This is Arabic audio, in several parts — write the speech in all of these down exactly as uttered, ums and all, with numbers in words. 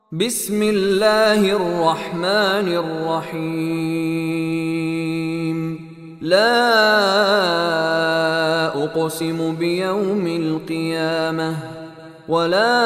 بسم الله الرحمن الرحيم. لا أقسم بيوم القيامة ولا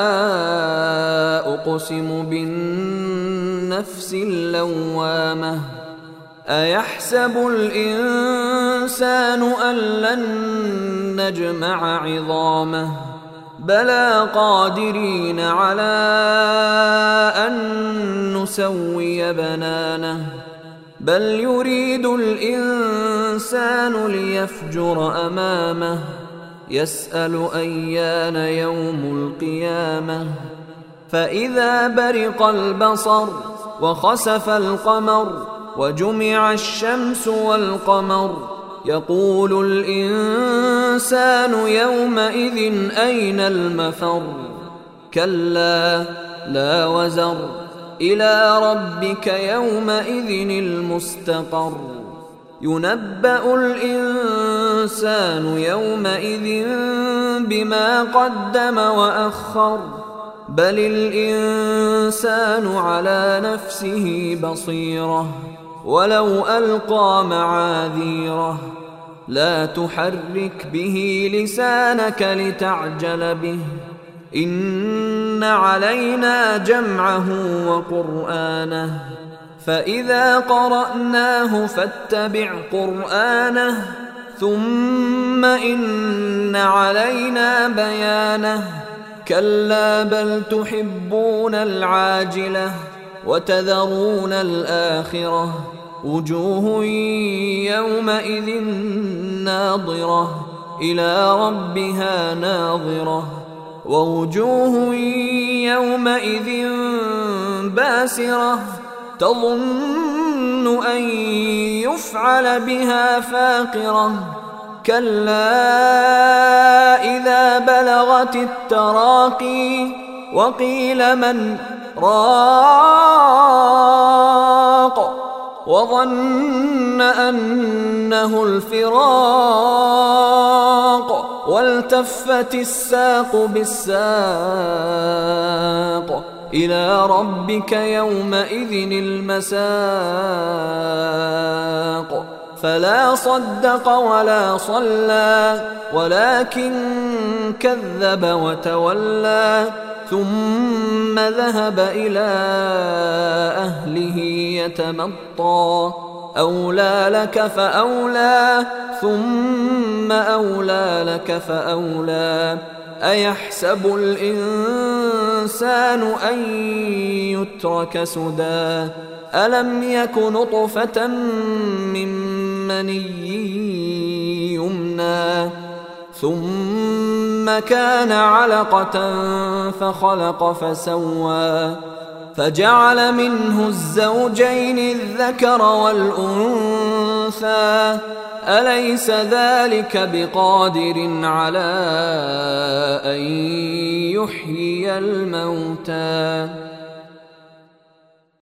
أقسم بالنفس اللوامة. أيحسب الإنسان أن لن نجمع عظامه بلى قادرين على أن نسوي بنانه بل يريد الإنسان ليفجر أمامه يسأل أيان يوم القيامة. فإذا برق البصر وخسف القمر وجمع الشمس والقمر يقول الإنسان يومئذ أين المفر. كلا لا وزر إلى ربك يومئذ المستقر. ينبأ الإنسان يومئذ بما قدم وأخر بل الإنسان على نفسه بصيرة ولو ألقى معاذيره. لا تحرك به لسانك لتعجل به إن علينا جمعه وقرآنه فإذا قرأناه فاتبع قرآنه ثم إن علينا بيانه. كلا بل تحبون العاجلة وتذرون الآخرة وجوه يومئذ ناظرة إلى ربها ناظرة ووجوه يومئذ باسرة تظن أن يفعل بها فاقرة. كلا إذا بلغت التراقي وقيل من راق وظن أنه الفراق والتفت الساق بالساق إلى ربك يومئذ المساق. فلا صدق ولا صلى ولكن كذب وتولى ثم ذهب إلى أهله يتمطى. أولى لك فأولى ثم أولى لك فأولى. أيحسب الإنسان أن يترك سدى ألم يك نطفة من مني يمنى ثم كان علقة فخلق فسوى فجعل منه الزوجين الذكر والأنثى. أليس ذلك بقادر على أن يحيي الموتى؟